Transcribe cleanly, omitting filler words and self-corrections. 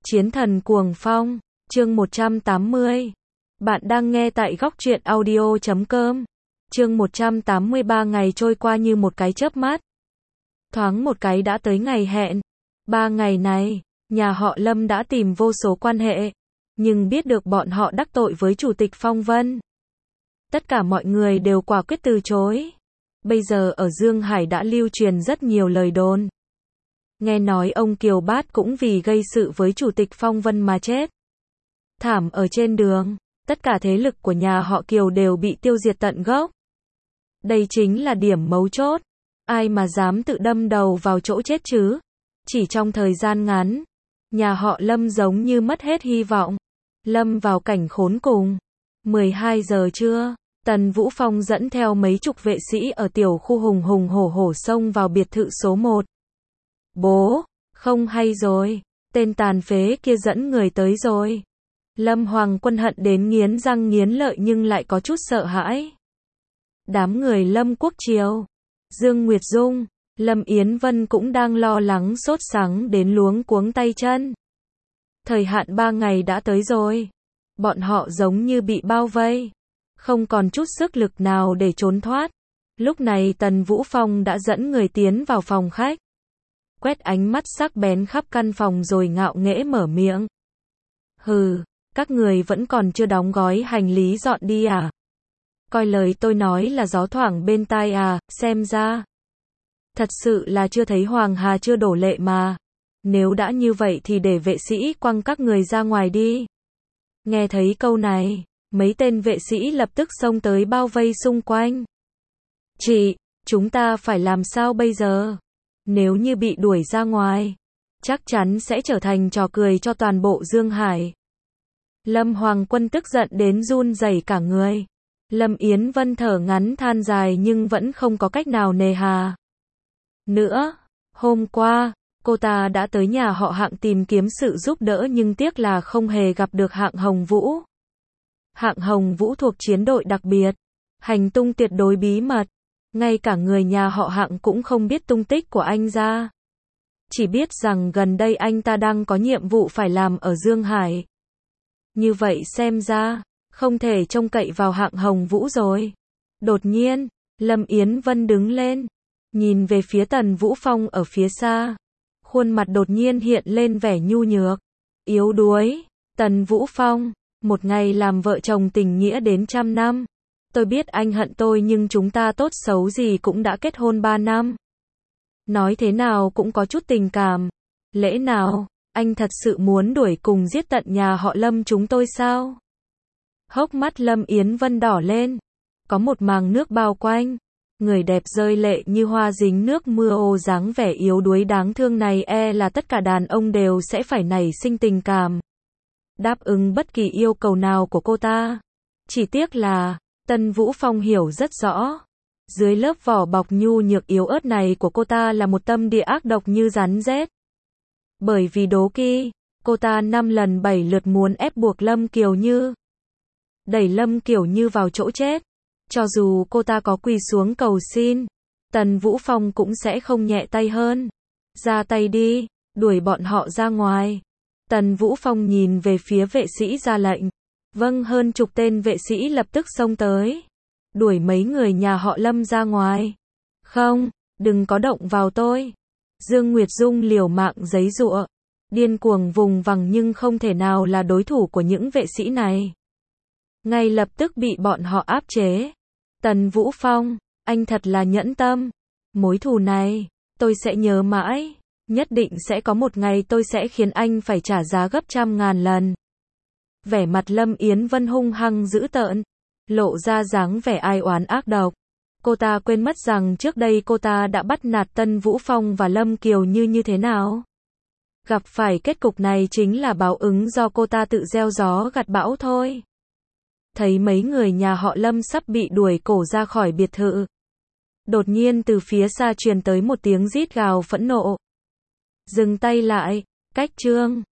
Chiến thần cuồng phong, chương 180. Bạn đang nghe tại góc truyện audio.com. Chương 183 ngày trôi qua như một cái chớp mắt. Thoáng một cái đã tới ngày hẹn. 3 ngày này, nhà họ Lâm đã tìm vô số quan hệ, nhưng biết được bọn họ đắc tội với Chủ tịch Phong Vân. Tất cả mọi người đều quả quyết từ chối. Bây giờ ở Dương Hải đã lưu truyền rất nhiều lời đồn. Nghe nói ông Kiều Bát cũng vì gây sự với Chủ tịch Phong Vân mà chết. Thảm ở trên đường, tất cả thế lực của nhà họ Kiều đều bị tiêu diệt tận gốc. Đây chính là điểm mấu chốt. Ai mà dám tự đâm đầu vào chỗ chết chứ? Chỉ trong thời gian ngắn, nhà họ Lâm giống như mất hết hy vọng. Lâm vào cảnh khốn cùng. 12 giờ trưa, Tần Vũ Phong dẫn theo mấy chục vệ sĩ ở tiểu khu hùng hùng hổ hổ xông vào biệt thự số 1. Bố, không hay rồi, tên tàn phế kia dẫn người tới rồi. Lâm Hoàng Quân hận đến nghiến răng nghiến lợi nhưng lại có chút sợ hãi. Đám người Lâm Quốc Triều, Dương Nguyệt Dung, Lâm Yến Vân cũng đang lo lắng sốt sắng đến luống cuống tay chân. Thời hạn 3 ngày đã tới rồi. Bọn họ giống như bị bao vây, không còn chút sức lực nào để trốn thoát. Lúc này Tần Vũ Phong đã dẫn người tiến vào phòng khách. Quét ánh mắt sắc bén khắp căn phòng rồi ngạo nghễ mở miệng. Hừ, các người vẫn còn chưa đóng gói hành lý dọn đi à? Coi lời tôi nói là gió thoảng bên tai à, xem ra. Thật sự là chưa thấy Hoàng Hà chưa đổ lệ mà. Nếu đã như vậy thì để vệ sĩ quăng các người ra ngoài đi. Nghe thấy câu này, mấy tên vệ sĩ lập tức xông tới bao vây xung quanh. Chị, chúng ta phải làm sao bây giờ? Nếu như bị đuổi ra ngoài, chắc chắn sẽ trở thành trò cười cho toàn bộ Dương Hải. Lâm Hoàng Quân tức giận đến run rẩy cả người. Lâm Yến Vân thở ngắn than dài nhưng vẫn không có cách nào nề hà. Nữa, hôm qua, cô ta đã tới nhà họ Hạng tìm kiếm sự giúp đỡ nhưng tiếc là không hề gặp được Hạng Hồng Vũ. Hạng Hồng Vũ thuộc chiến đội đặc biệt, hành tung tuyệt đối bí mật. Ngay cả người nhà họ Hạng cũng không biết tung tích của anh ra. Chỉ biết rằng gần đây anh ta đang có nhiệm vụ phải làm ở Dương Hải. Như vậy xem ra, không thể trông cậy vào Hạng Hồng Vũ rồi. Đột nhiên, Lâm Yến Vân đứng lên, nhìn về phía Tần Vũ Phong ở phía xa. Khuôn mặt đột nhiên hiện lên vẻ nhu nhược, yếu đuối. Tần Vũ Phong, một ngày làm vợ chồng tình nghĩa đến 100 năm. Tôi biết anh hận tôi nhưng chúng ta tốt xấu gì cũng đã kết hôn 3 năm. Nói thế nào cũng có chút tình cảm. Lẽ nào, anh thật sự muốn đuổi cùng giết tận nhà họ Lâm chúng tôi sao? Hốc mắt Lâm Yến Vân đỏ lên. Có một màng nước bao quanh. Người đẹp rơi lệ như hoa dính nước mưa ô dáng vẻ yếu đuối đáng thương này là tất cả đàn ông đều sẽ phải nảy sinh tình cảm. Đáp ứng bất kỳ yêu cầu nào của cô ta. Chỉ tiếc là, Tần Vũ Phong hiểu rất rõ. Dưới lớp vỏ bọc nhu nhược yếu ớt này của cô ta là một tâm địa ác độc như rắn rết. Bởi vì đố kỵ, cô ta 5 lần 7 lượt muốn ép buộc Lâm Kiều Như. Đẩy Lâm Kiều Như vào chỗ chết. Cho dù cô ta có quỳ xuống cầu xin, Tần Vũ Phong cũng sẽ không nhẹ tay hơn. Ra tay đi, đuổi bọn họ ra ngoài. Tần Vũ Phong nhìn về phía vệ sĩ ra lệnh. Vâng, hơn chục tên vệ sĩ lập tức xông tới. Đuổi mấy người nhà họ Lâm ra ngoài. Không, đừng có động vào tôi. Dương Nguyệt Dung liều mạng giấy giụa. Điên cuồng vùng vằng nhưng không thể nào là đối thủ của những vệ sĩ này. Ngay lập tức bị bọn họ áp chế. Tần Vũ Phong, anh thật là nhẫn tâm. Mối thù này, tôi sẽ nhớ mãi. Nhất định sẽ có một ngày tôi sẽ khiến anh phải trả giá gấp 100.000 lần. Vẻ mặt Lâm Yến Vân hung hăng dữ tợn, lộ ra dáng vẻ ai oán ác độc. Cô ta quên mất rằng trước đây cô ta đã bắt nạt Tần Vũ Phong và Lâm Kiều như thế nào. Gặp phải kết cục này chính là báo ứng do cô ta tự gieo gió gặt bão thôi. Thấy mấy người nhà họ Lâm sắp bị đuổi cổ ra khỏi biệt thự. Đột nhiên từ phía xa truyền tới một tiếng rít gào phẫn nộ. Dừng tay lại, cách chương.